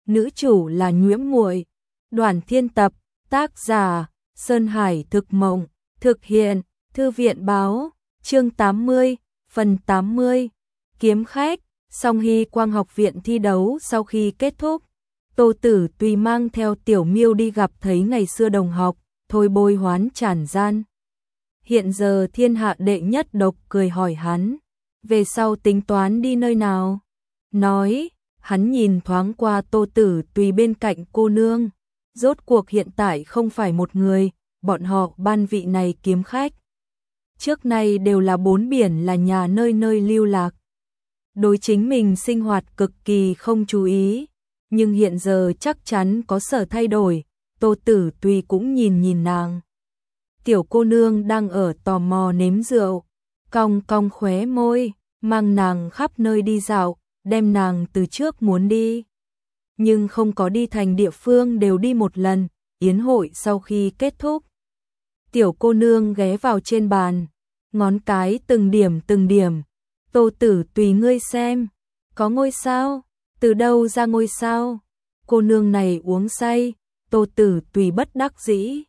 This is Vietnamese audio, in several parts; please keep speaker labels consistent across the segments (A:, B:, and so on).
A: nữ chủ là Nhuễm Muội. Đoàn Thiên tập, tác giả Sơn Hải Thực Mộng, thực hiện Thư viện Báo, chương 80, phần 80. Kiếm khách. Song Hy Quang học viện thi đấu sau khi kết thúc, Tô Tử Tùy mang theo Tiểu Miêu đi gặp thấy ngày xưa đồng học, thôi bôi hoán tràn gian. Hiện giờ thiên hạ đệ nhất độc cười hỏi hắn, về sau tính toán đi nơi nào? Nói, hắn nhìn thoáng qua Tô Tử Tùy bên cạnh cô nương, rốt cuộc hiện tại không phải một người, bọn họ ban vị này kiếm khách. Trước nay đều là bốn biển là nhà nơi nơi lưu lạc. Đối chính mình sinh hoạt cực kỳ không chú ý, nhưng hiện giờ chắc chắn có sở thay đổi, Tô Tử Tùy cũng nhìn nàng. Tiểu cô nương đang ở tò mò nếm rượu, cong cong khóe môi, mang nàng khắp nơi đi dạo, đem nàng từ trước muốn đi. Nhưng không có đi thành địa phương đều đi một lần, yến hội sau khi kết thúc. Tiểu cô nương ghé vào trên bàn, ngón cái từng điểm. Tô Tử Tùy ngươi xem, có ngôi sao, từ đâu ra ngôi sao? Cô nương này uống say, Tô Tử Tùy bất đắc dĩ.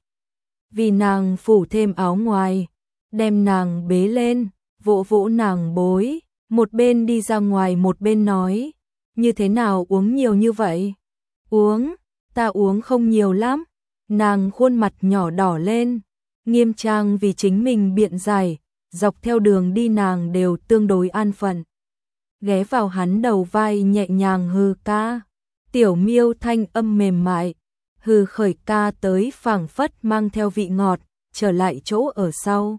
A: Vì nàng phủ thêm áo ngoài, đem nàng bế lên, vỗ vỗ nàng bối, một bên đi ra ngoài một bên nói, như thế nào uống nhiều như vậy? Uống, ta uống không nhiều lắm. Nàng khuôn mặt nhỏ đỏ lên, nghiêm trang vì chính mình biện giải, dọc theo đường đi nàng đều tương đối an phận. Ghé vào hắn đầu vai nhẹ nhàng hừ ca. Tiểu Miêu thanh âm mềm mại, hừ khởi ca tới phảng phất mang theo vị ngọt, trở lại chỗ ở sau.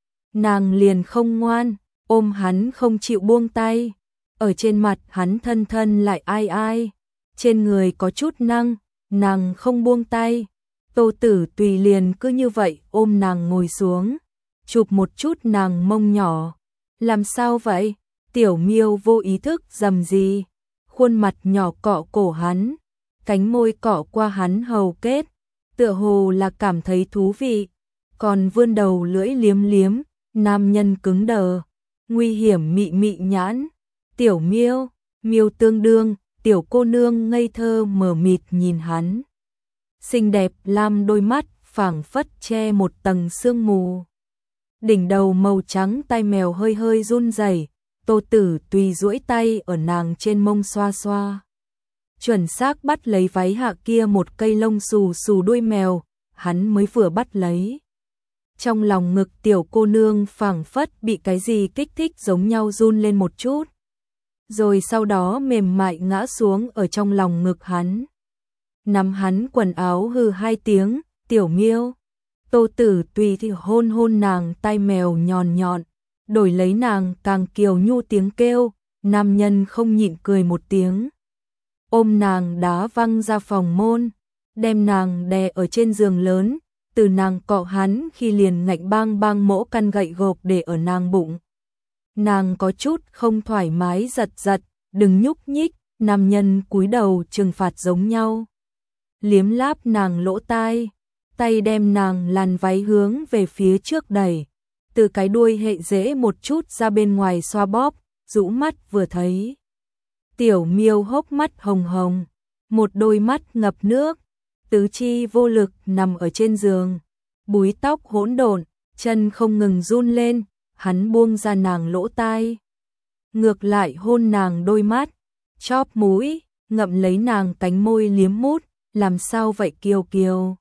A: Nàng liền không ngoan, ôm hắn không chịu buông tay, ở trên mặt hắn thân thân lại ai, trên người có chút năng, nàng không buông tay. Tô Tử Tùy liền cứ như vậy ôm nàng ngồi xuống, chụp một chút nàng mông nhỏ. Làm sao vậy? Tiểu Miêu vô ý thức rầm gì, khuôn mặt nhỏ cọ cổ hắn, cánh môi cọ qua hắn hầu kết, tựa hồ là cảm thấy thú vị, còn vươn đầu lưỡi liếm, nam nhân cứng đờ, nguy hiểm mị nhãn. Tiểu Miêu, Miêu tương đương, tiểu cô nương ngây thơ mờ mịt nhìn hắn. Xinh đẹp lam đôi mắt phảng phất che một tầng sương mù. Đỉnh đầu màu trắng tai mèo hơi run rẩy, Tô Tử Tùy duỗi tay ở nàng trên mông xoa xoa. Chuẩn xác bắt lấy váy hạ kia một cây lông xù đuôi mèo, hắn mới vừa bắt lấy. Trong lòng ngực tiểu cô nương phảng phất bị cái gì kích thích giống nhau run lên một chút. Rồi sau đó mềm mại ngã xuống ở trong lòng ngực hắn. Nắm hắn quần áo hừ hai tiếng, Tiểu Miêu. Tô Tử Tùy thì hôn nàng tai mèo nhọn, đổi lấy nàng càng kiều nhu tiếng kêu, nam nhân không nhịn cười một tiếng. Ôm nàng đá văng ra phòng môn, đem nàng đè ở trên giường lớn, từ nàng cọ hắn khi liền ngạnh bang mỗ căn gậy gộc để ở nàng bụng. Nàng có chút không thoải mái giật, đừng nhúc nhích, nam nhân cúi đầu trừng phạt giống nhau. Liếm láp nàng lỗ tai, tay đem nàng làn váy hướng về phía trước đẩy, từ cái đuôi hệ rễ một chút ra bên ngoài xoa bóp, rũ mắt vừa thấy. Tiểu Miêu hốc mắt hồng, một đôi mắt ngập nước, tứ chi vô lực nằm ở trên giường, búi tóc hỗn độn, chân không ngừng run lên, hắn buông ra nàng lỗ tai. Ngược lại hôn nàng đôi mắt, chóp mũi, ngậm lấy nàng cánh môi liếm mút, làm sao vậy Kiều?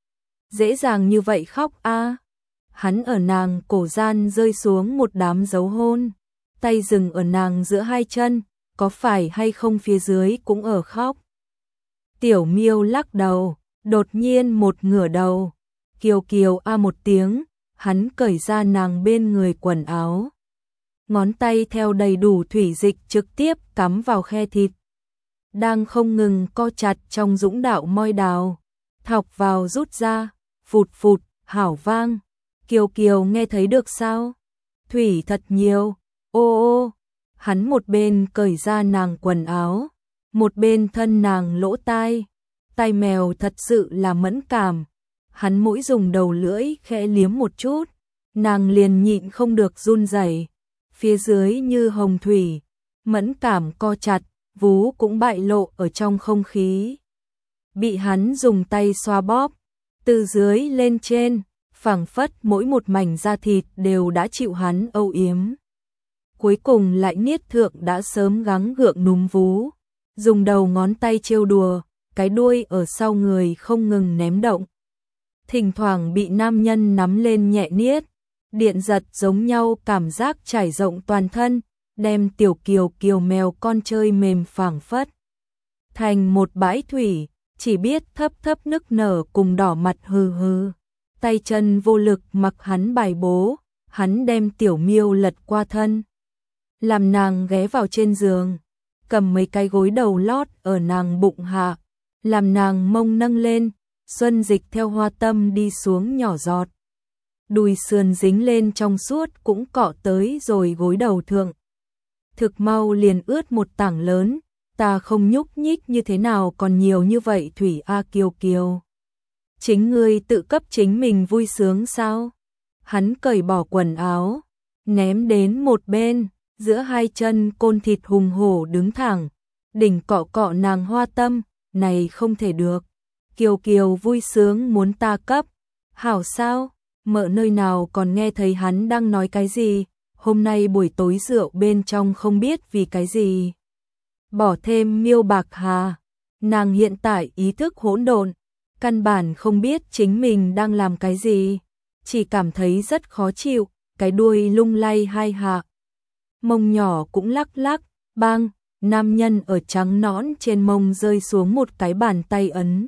A: Dễ dàng như vậy khóc a? Hắn ở nàng cổ gian rơi xuống một đám dấu hôn, tay dừng ở nàng giữa hai chân, có phải hay không phía dưới cũng ở khóc. Tiểu Miêu lắc đầu, đột nhiên một ngửa đầu, Kiều a một tiếng, hắn cởi ra nàng bên người quần áo. Ngón tay theo đầy đủ thủy dịch trực tiếp cắm vào khe thịt. Đang không ngừng co chặt trong dũng đạo môi đào, thọc vào rút ra, phụt, hảo vang. Kiều nghe thấy được sao? Thủy thật nhiều, ô, hắn một bên cởi ra nàng quần áo, một bên thân nàng lỗ tai. Tai mèo thật sự là mẫn cảm, hắn mỗi dùng đầu lưỡi khẽ liếm một chút, nàng liền nhịn không được run rẩy, phía dưới như hồng thủy, mẫn cảm co chặt, vú cũng bại lộ ở trong không khí. Bị hắn dùng tay xoa bóp, từ dưới lên trên, phảng phất mỗi một mảnh da thịt đều đã chịu hắn âu yếm. Cuối cùng lại niết thượng đã sớm gắng gượng núm vú, dùng đầu ngón tay trêu đùa, cái đuôi ở sau người không ngừng ném động. Thỉnh thoảng bị nam nhân nắm lên nhẹ niết, điện giật giống nhau cảm giác trải rộng toàn thân, đem tiểu kiều mèo con chơi mềm phảng phất thành một bãi thủy, chỉ biết thấp thấp nức nở cùng đỏ mặt hừ hừ. Tay chân vô lực mặc hắn bài bố, hắn đem tiểu miêu lật qua thân, làm nàng ghé vào trên giường, cầm mấy cái gối đầu lót ở nàng bụng hạ, làm nàng mông nâng lên, xuân dịch theo hoa tâm đi xuống nhỏ giọt. Đùi sườn dính lên trong suốt cũng cọ tới rồi gối đầu thượng. Thực mau liền ướt một tảng lớn, ta không nhúc nhích như thế nào còn nhiều như vậy thủy a kiều. Chính ngươi tự cấp chính mình vui sướng sao? Hắn cởi bỏ quần áo, ném đến một bên, giữa hai chân côn thịt hùng hổ đứng thẳng, đỉnh cọ cọ nàng hoa tâm, này không thể được. Kiều vui sướng muốn ta cấp, hảo sao? Mợ nơi nào còn nghe thấy hắn đang nói cái gì, hôm nay buổi tối rượu bên trong không biết vì cái gì. Bỏ thêm miêu bạc hà, nàng hiện tại ý thức hỗn độn, căn bản không biết chính mình đang làm cái gì, chỉ cảm thấy rất khó chịu, cái đuôi lung lay hai hạ. Mông nhỏ cũng lắc lắc, bang, nam nhân ở trắng nõn trên mông rơi xuống một cái bàn tay ấn.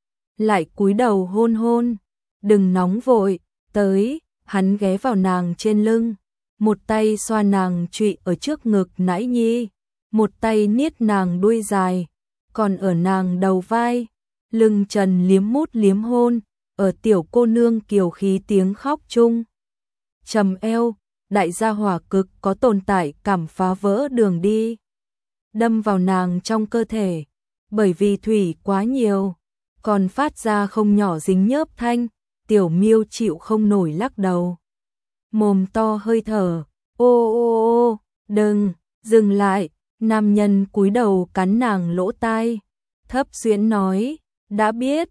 A: Lại cúi đầu hôn hôn, đừng nóng vội, tới, hắn ghé vào nàng trên lưng, một tay xoa nàng trụy ở trước ngực nãi nhi, một tay niết nàng đuôi dài, còn ở nàng đầu vai, lưng trần liếm mút liếm hôn, ở tiểu cô nương kiều khí tiếng khóc chung. Trầm eo, đại gia hỏa cực có tồn tại cảm phá vỡ đường đi, đâm vào nàng trong cơ thể, bởi vì thủy quá nhiều, còn phát ra không nhỏ dính nhớp thanh, tiểu miêu chịu không nổi lắc đầu. Mồm to hơi thở, ô, đừng, dừng lại, nam nhân cúi đầu cắn nàng lỗ tai, thấp xuyễn nói, đã biết,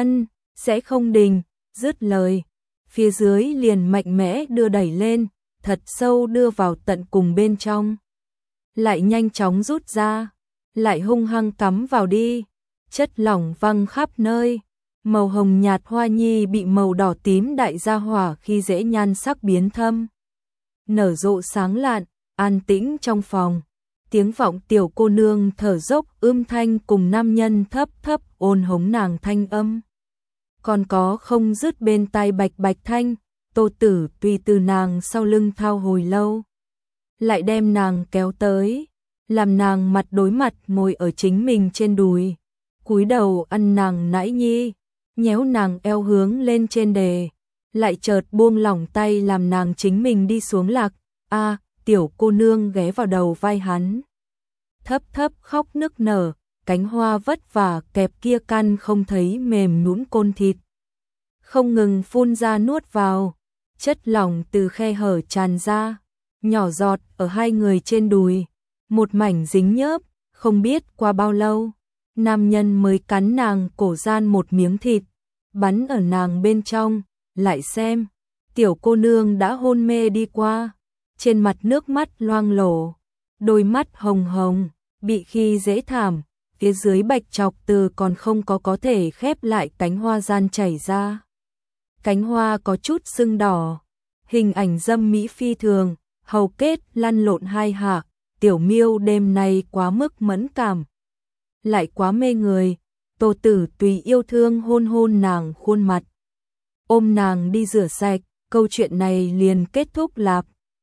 A: sẽ không đình, dứt lời, phía dưới liền mạnh mẽ đưa đẩy lên, thật sâu đưa vào tận cùng bên trong. Lại nhanh chóng rút ra, lại hung hăng cắm vào đi, chất lỏng văng khắp nơi, màu hồng nhạt hoa nhi bị màu đỏ tím đại gia hỏa khi dễ nhan sắc biến thâm. Nở rộ sáng lạn, an tĩnh trong phòng, tiếng vọng tiểu cô nương thở dốc thanh cùng nam nhân thấp thấp ôn hống nàng thanh âm. Còn có không dứt bên tai bạch bạch thanh, Tô Tử tùy từ nàng sau lưng thao hồi lâu. Lại đem nàng kéo tới, làm nàng mặt đối mặt ngồi ở chính mình trên đùi, cúi đầu ăn nàng nãi nhi, nhéo nàng eo hướng lên trên đề, lại chợt buông lỏng tay làm nàng chính mình đi xuống lạc. Tiểu cô nương ghé vào đầu vai hắn, thấp thấp khóc nức nở, cánh hoa vất vả kẹp kia căn không thấy mềm nhũn côn thịt, không ngừng phun ra nuốt vào, chất lỏng từ khe hở tràn ra, nhỏ giọt ở hai người trên đùi, một mảnh dính nhớp, không biết qua bao lâu, nam nhân mới cắn nàng cổ gian một miếng thịt, bắn ở nàng bên trong, lại xem, tiểu cô nương đã hôn mê đi qua, trên mặt nước mắt loang lổ, đôi mắt hồng hồng, bị khi dễ thảm, phía dưới bạch chọc từ còn không có thể khép lại cánh hoa gian chảy ra. Cánh hoa có chút sưng đỏ, hình ảnh dâm mỹ phi thường, hầu kết lăn lộn hai hạ, tiểu miêu đêm nay quá mức mẫn cảm, lại quá mê người, Tô Tử tùy yêu thương hôn hôn nàng khuôn mặt, ôm nàng đi rửa sạch, câu chuyện này liền kết thúc lạp.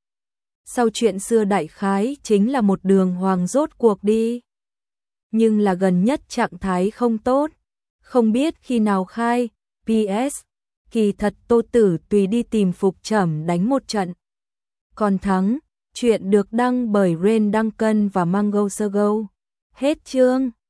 A: Sau chuyện xưa đại khái chính là một đường hoàng rốt cuộc đi, nhưng là gần nhất trạng thái không tốt, không biết khi nào khai. PS, kỳ thật Tô Tử tùy đi tìm Phục Trẩm đánh một trận, còn thắng. Chuyện được đăng bởi Rain Duncan và Mango Sogo. Hết chương.